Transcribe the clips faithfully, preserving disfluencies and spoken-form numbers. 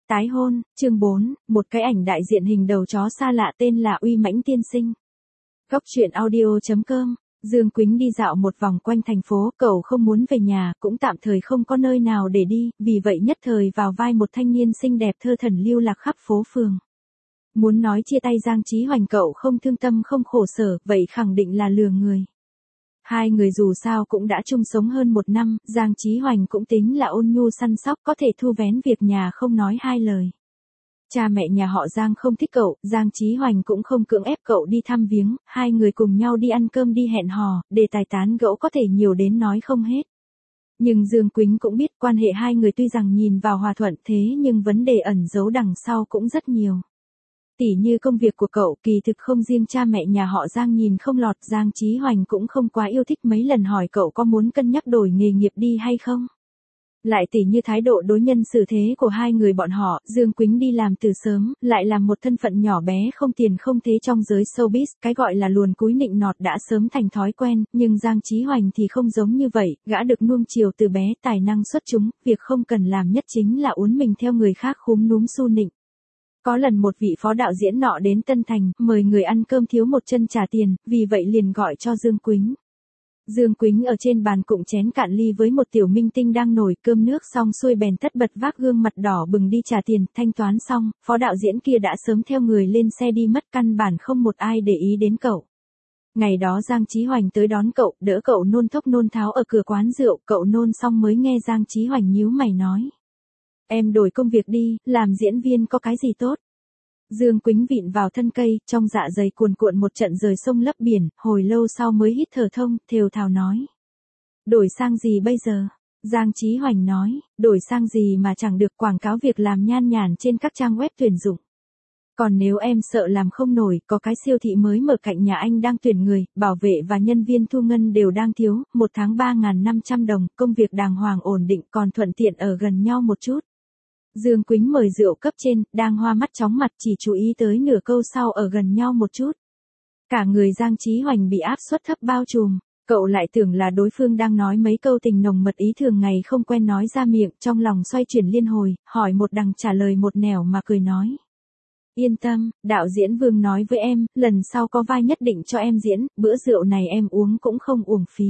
Tái hôn, chương bốn, một cái ảnh đại diện hình đầu chó xa lạ tên là Uy Mãnh Tiên Sinh. Góc truyện audio chấm com. Dương Quýnh đi dạo một vòng quanh thành phố, cậu không muốn về nhà, cũng tạm thời không có nơi nào để đi, vì vậy nhất thời vào vai một thanh niên xinh đẹp thơ thẩn lưu lạc khắp phố phường. Muốn nói chia tay Giang Chí Hoành cậu không thương tâm không khổ sở, vậy khẳng định là lừa người. Hai người dù sao cũng đã chung sống hơn một năm, Giang Chí Hoành cũng tính là ôn nhu săn sóc, có thể thu vén việc nhà không nói hai lời. Cha mẹ nhà họ Giang không thích cậu, Giang Chí Hoành cũng không cưỡng ép cậu đi thăm viếng, hai người cùng nhau đi ăn cơm đi hẹn hò, đề tài tán gẫu có thể nhiều đến nói không hết. Nhưng Dương Quýnh cũng biết quan hệ hai người tuy rằng nhìn vào hòa thuận thế nhưng vấn đề ẩn giấu đằng sau cũng rất nhiều. Tỉ như công việc của cậu, kỳ thực không riêng cha mẹ nhà họ Giang nhìn không lọt, Giang Chí Hoành cũng không quá yêu thích, mấy lần hỏi cậu có muốn cân nhắc đổi nghề nghiệp đi hay không. Lại tỉ như thái độ đối nhân xử thế của hai người bọn họ, Dương Quýnh đi làm từ sớm, lại làm một thân phận nhỏ bé không tiền không thế trong giới showbiz, cái gọi là luồn cúi nịnh nọt đã sớm thành thói quen, nhưng Giang Chí Hoành thì không giống như vậy, gã được nuông chiều từ bé, tài năng xuất chúng, việc không cần làm nhất chính là uốn mình theo người khác khúm núm su nịnh. Có lần một vị phó đạo diễn nọ đến Tân Thành, mời người ăn cơm thiếu một chân trả tiền, vì vậy liền gọi cho Dương Quýnh. Dương Quýnh ở trên bàn cụng chén cạn ly với một tiểu minh tinh đang nổi, cơm nước xong xuôi bèn tất bật vác gương mặt đỏ bừng đi trả tiền, thanh toán xong, phó đạo diễn kia đã sớm theo người lên xe đi mất, căn bản không một ai để ý đến cậu. Ngày đó Giang Chí Hoành tới đón cậu, đỡ cậu nôn thốc nôn tháo ở cửa quán rượu, cậu nôn xong mới nghe Giang Chí Hoành nhíu mày nói. Em đổi công việc đi, làm diễn viên có cái gì tốt. Dương Quýnh vịn vào thân cây, trong dạ dày cuồn cuộn một trận rời sông lấp biển, hồi lâu sau mới hít thở thông, thều thào nói. Đổi sang gì bây giờ? Giang Chí Hoành nói, đổi sang gì mà chẳng được, quảng cáo việc làm nhan nhản trên các trang web tuyển dụng. Còn nếu em sợ làm không nổi, có cái siêu thị mới mở cạnh nhà anh đang tuyển người, bảo vệ và nhân viên thu ngân đều đang thiếu, một tháng ba nghìn năm trăm đồng, công việc đàng hoàng ổn định còn thuận tiện ở gần nhau một chút. Dương Quýnh mời rượu cấp trên, đang hoa mắt chóng mặt chỉ chú ý tới nửa câu sau ở gần nhau một chút. Cả người Giang Chí Hoành bị áp suất thấp bao trùm, cậu lại tưởng là đối phương đang nói mấy câu tình nồng mật ý thường ngày không quen nói ra miệng, trong lòng xoay chuyển liên hồi, hỏi một đằng trả lời một nẻo mà cười nói. Yên tâm, đạo diễn Vương nói với em, lần sau có vai nhất định cho em diễn, bữa rượu này em uống cũng không uổng phí.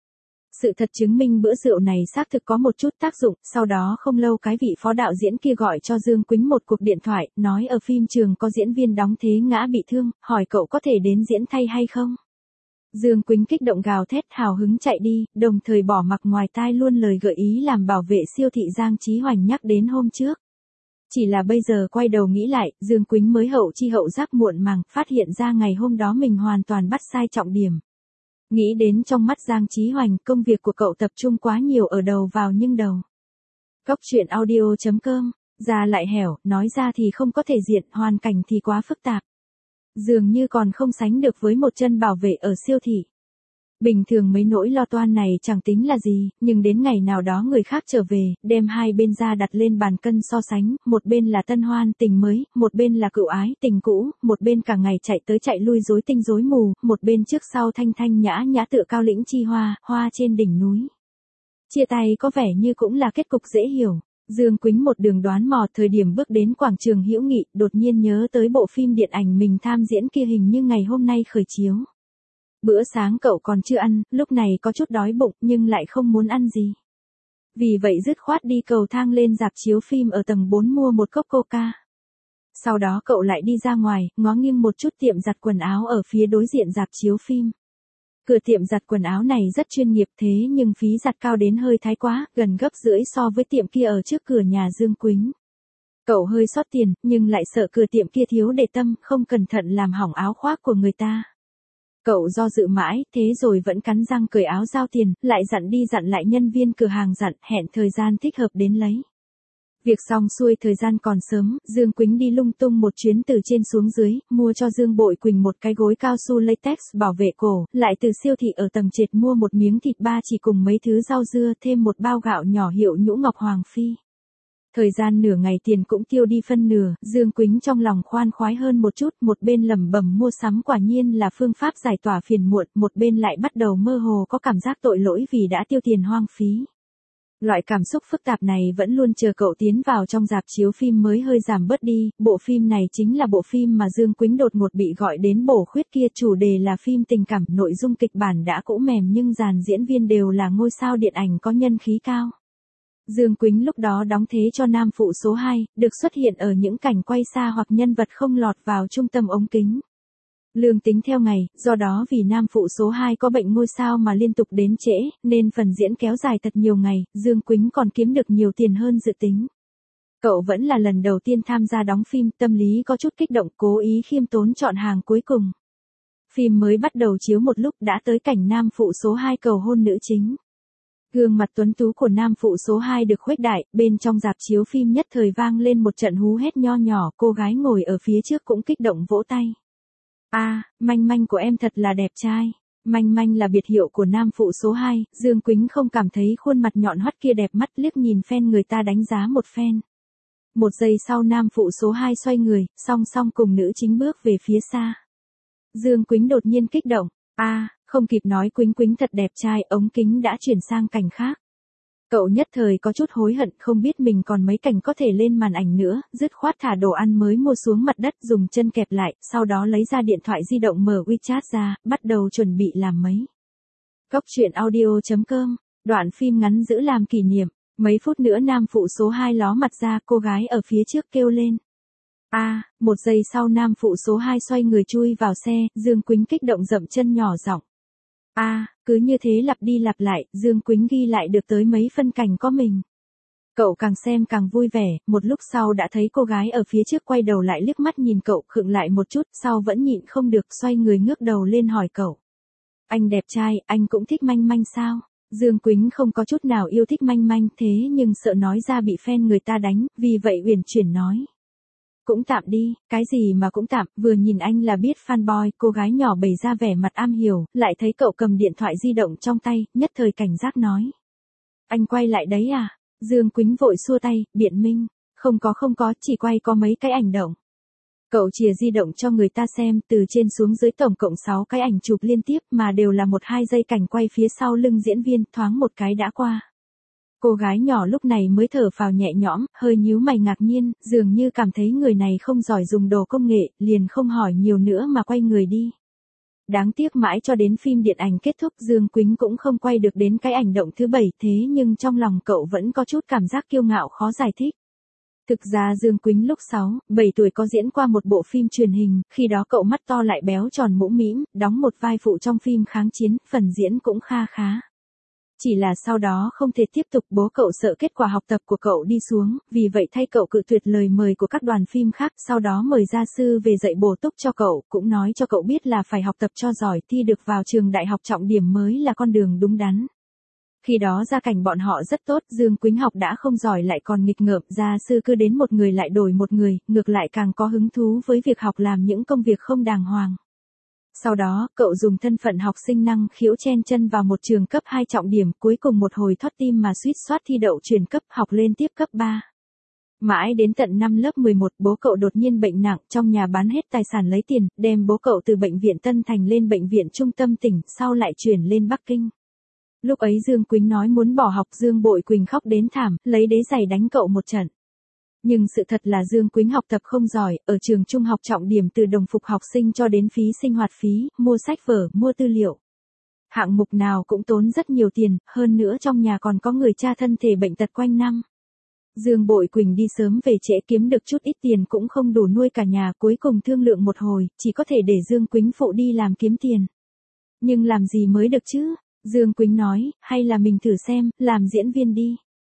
Sự thật chứng minh bữa rượu này xác thực có một chút tác dụng, sau đó không lâu cái vị phó đạo diễn kia gọi cho Dương Quýnh một cuộc điện thoại, nói ở phim trường có diễn viên đóng thế ngã bị thương, hỏi cậu có thể đến diễn thay hay không. Dương Quýnh kích động gào thét hào hứng chạy đi, đồng thời bỏ mặc ngoài tai luôn lời gợi ý làm bảo vệ siêu thị Giang Chí Hoành nhắc đến hôm trước. Chỉ là bây giờ quay đầu nghĩ lại, Dương Quýnh mới hậu chi hậu giác muộn màng, phát hiện ra ngày hôm đó mình hoàn toàn bắt sai trọng điểm. Nghĩ đến trong mắt Giang Chí Hoành, công việc của cậu tập trung quá nhiều ở đầu vào nhưng đầu. Góc truyện audio chấm com, ra lại hẻo, nói ra thì không có thể diện, hoàn cảnh thì quá phức tạp. Dường như còn không sánh được với một chân bảo vệ ở siêu thị. Bình thường mấy nỗi lo toan này chẳng tính là gì, nhưng đến ngày nào đó người khác trở về, đem hai bên ra đặt lên bàn cân so sánh, một bên là tân hoan tình mới, một bên là cựu ái tình cũ, một bên cả ngày chạy tới chạy lui rối tinh rối mù, một bên trước sau thanh thanh nhã nhã tựa cao lĩnh chi hoa, hoa trên đỉnh núi. Chia tay có vẻ như cũng là kết cục dễ hiểu. Dương Quýnh một đường đoán mò, thời điểm bước đến quảng trường Hữu Nghị, đột nhiên nhớ tới bộ phim điện ảnh mình tham diễn kia hình như ngày hôm nay khởi chiếu. Bữa sáng cậu còn chưa ăn, lúc này có chút đói bụng nhưng lại không muốn ăn gì. Vì vậy dứt khoát đi cầu thang lên rạp chiếu phim ở tầng bốn mua một cốc coca. Sau đó cậu lại đi ra ngoài, ngó nghiêng một chút tiệm giặt quần áo ở phía đối diện rạp chiếu phim. Cửa tiệm giặt quần áo này rất chuyên nghiệp thế nhưng phí giặt cao đến hơi thái quá, gần gấp rưỡi so với tiệm kia ở trước cửa nhà Dương Quýnh. Cậu hơi sót tiền, nhưng lại sợ cửa tiệm kia thiếu để tâm, không cẩn thận làm hỏng áo khoác của người ta. Cậu do dự mãi, thế rồi vẫn cắn răng cởi áo giao tiền, lại dặn đi dặn lại nhân viên cửa hàng dặn, hẹn thời gian thích hợp đến lấy. Việc xong xuôi thời gian còn sớm, Dương Quýnh đi lung tung một chuyến từ trên xuống dưới, mua cho Dương Bội Quỳnh một cái gối cao su latex bảo vệ cổ, lại từ siêu thị ở tầng trệt mua một miếng thịt ba chỉ cùng mấy thứ rau dưa, thêm một bao gạo nhỏ hiệu Nhũ Ngọc Hoàng Phi. Thời gian nửa ngày tiền cũng tiêu đi phân nửa, Dương Quýnh trong lòng khoan khoái hơn một chút, một bên lẩm bẩm mua sắm quả nhiên là phương pháp giải tỏa phiền muộn, một bên lại bắt đầu mơ hồ có cảm giác tội lỗi vì đã tiêu tiền hoang phí. Loại cảm xúc phức tạp này vẫn luôn chờ cậu tiến vào trong rạp chiếu phim mới hơi giảm bớt đi, bộ phim này chính là bộ phim mà Dương Quýnh đột ngột bị gọi đến bổ khuyết kia, chủ đề là phim tình cảm, nội dung kịch bản đã cũ mềm nhưng dàn diễn viên đều là ngôi sao điện ảnh có nhân khí cao. Dương Quýnh lúc đó đóng thế cho nam phụ số hai, được xuất hiện ở những cảnh quay xa hoặc nhân vật không lọt vào trung tâm ống kính. Lương tính theo ngày, do đó vì nam phụ số hai có bệnh ngôi sao mà liên tục đến trễ, nên phần diễn kéo dài thật nhiều ngày, Dương Quýnh còn kiếm được nhiều tiền hơn dự tính. Cậu vẫn là lần đầu tiên tham gia đóng phim, tâm lý có chút kích động, cố ý khiêm tốn chọn hàng cuối cùng. Phim mới bắt đầu chiếu một lúc đã tới cảnh nam phụ số hai cầu hôn nữ chính. Gương mặt tuấn tú của nam phụ số hai được khuếch đại, bên trong rạp chiếu phim nhất thời vang lên một trận hú hét nho nhỏ, cô gái ngồi ở phía trước cũng kích động vỗ tay. A, à, Manh Manh của em thật là đẹp trai. Manh Manh là biệt hiệu của nam phụ số hai, Dương Quýnh không cảm thấy khuôn mặt nhọn hoắt kia đẹp mắt, liếc nhìn fan người ta đánh giá một phen. Một giây sau nam phụ số hai xoay người, song song cùng nữ chính bước về phía xa. Dương Quýnh đột nhiên kích động, a, à, không kịp nói Quýnh Quýnh thật đẹp trai, ống kính đã chuyển sang cảnh khác. Cậu nhất thời có chút hối hận, không biết mình còn mấy cảnh có thể lên màn ảnh nữa, dứt khoát thả đồ ăn mới mua xuống mặt đất, dùng chân kẹp lại, sau đó lấy ra điện thoại di động mở WeChat ra, bắt đầu chuẩn bị làm mấy. Cốc truyện audio chấm com, đoạn phim ngắn giữ làm kỷ niệm, mấy phút nữa nam phụ số hai ló mặt ra, cô gái ở phía trước kêu lên. A, à, một giây sau nam phụ số hai xoay người chui vào xe, Dương Quýnh kích động dậm chân nhỏ giọng. A, à, cứ như thế lặp đi lặp lại, Dương Quýnh ghi lại được tới mấy phân cảnh có mình. Cậu càng xem càng vui vẻ, một lúc sau đã thấy cô gái ở phía trước quay đầu lại liếc mắt nhìn cậu, khựng lại một chút, sau vẫn nhịn không được xoay người ngước đầu lên hỏi cậu. Anh đẹp trai, anh cũng thích Manh Manh sao? Dương Quýnh không có chút nào yêu thích Manh Manh, thế nhưng sợ nói ra bị fan người ta đánh, vì vậy uyển chuyển nói. Cũng tạm đi, cái gì mà cũng tạm, vừa nhìn anh là biết fanboy, cô gái nhỏ bày ra vẻ mặt am hiểu, lại thấy cậu cầm điện thoại di động trong tay, nhất thời cảnh giác nói. Anh quay lại đấy à? Dương Quýnh vội xua tay, biện minh, không có không có, chỉ quay có mấy cái ảnh động. Cậu chìa di động cho người ta xem, từ trên xuống dưới tổng cộng sáu cái ảnh chụp liên tiếp mà đều là một hai giây cảnh quay phía sau lưng diễn viên, thoáng một cái đã qua. Cô gái nhỏ lúc này mới thở phào nhẹ nhõm, hơi nhíu mày ngạc nhiên, dường như cảm thấy người này không giỏi dùng đồ công nghệ, liền không hỏi nhiều nữa mà quay người đi. Đáng tiếc mãi cho đến phim điện ảnh kết thúc Dương Quýnh cũng không quay được đến cái ảnh động thứ bảy, thế nhưng trong lòng cậu vẫn có chút cảm giác kiêu ngạo khó giải thích. Thực ra Dương Quýnh lúc sáu, bảy tuổi có diễn qua một bộ phim truyền hình, khi đó cậu mắt to lại béo tròn mũm mĩm, đóng một vai phụ trong phim kháng chiến, phần diễn cũng kha khá. Chỉ là sau đó không thể tiếp tục, bố cậu sợ kết quả học tập của cậu đi xuống, vì vậy thay cậu cự tuyệt lời mời của các đoàn phim khác, sau đó mời gia sư về dạy bổ túc cho cậu, cũng nói cho cậu biết là phải học tập cho giỏi, thi được vào trường đại học trọng điểm mới là con đường đúng đắn. Khi đó gia cảnh bọn họ rất tốt, Dương Quýnh học đã không giỏi lại còn nghịch ngợm, gia sư cứ đến một người lại đổi một người, ngược lại càng có hứng thú với việc học làm những công việc không đàng hoàng. Sau đó, cậu dùng thân phận học sinh năng khiếu chen chân vào một trường cấp hai trọng điểm, cuối cùng một hồi thoát tim mà suýt soát thi đậu chuyển cấp, học lên tiếp cấp ba. Mãi đến tận năm lớp mười một, bố cậu đột nhiên bệnh nặng, trong nhà bán hết tài sản lấy tiền, đem bố cậu từ bệnh viện Tân Thành lên bệnh viện trung tâm tỉnh, sau lại chuyển lên Bắc Kinh. Lúc ấy Dương Quýnh nói muốn bỏ học, Dương Bội Quỳnh khóc đến thảm, lấy đế giày đánh cậu một trận. Nhưng sự thật là Dương Quýnh học tập không giỏi, ở trường trung học trọng điểm từ đồng phục học sinh cho đến phí sinh hoạt phí, mua sách vở, mua tư liệu. Hạng mục nào cũng tốn rất nhiều tiền, hơn nữa trong nhà còn có người cha thân thể bệnh tật quanh năm. Dương Bội Quỳnh đi sớm về trễ kiếm được chút ít tiền cũng không đủ nuôi cả nhà, cuối cùng thương lượng một hồi, chỉ có thể để Dương Quýnh phụ đi làm kiếm tiền. Nhưng làm gì mới được chứ? Dương Quýnh nói, hay là mình thử xem, làm diễn viên đi.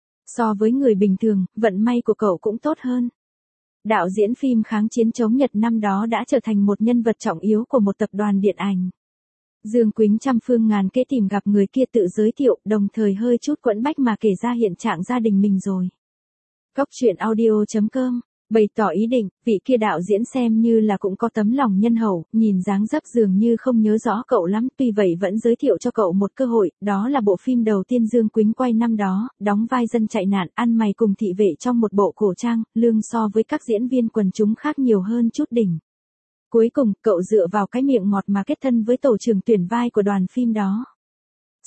So với người bình thường, vận may của cậu cũng tốt hơn. Đạo diễn phim kháng chiến chống Nhật năm đó đã trở thành một nhân vật trọng yếu của một tập đoàn điện ảnh. Dương Quýnh trăm phương ngàn kế tìm gặp người kia tự giới thiệu, đồng thời hơi chút quẫn bách mà kể ra hiện trạng gia đình mình rồi. Cốc truyện audio chấm com bày tỏ ý định, vị kia đạo diễn xem như là cũng có tấm lòng nhân hậu, nhìn dáng dấp dường như không nhớ rõ cậu lắm, tuy vậy vẫn giới thiệu cho cậu một cơ hội, đó là bộ phim đầu tiên Dương Quýnh quay năm đó, đóng vai dân chạy nạn, ăn mày cùng thị vệ trong một bộ cổ trang, lương so với các diễn viên quần chúng khác nhiều hơn chút đỉnh. Cuối cùng, cậu dựa vào cái miệng ngọt mà kết thân với tổ trưởng tuyển vai của đoàn phim đó.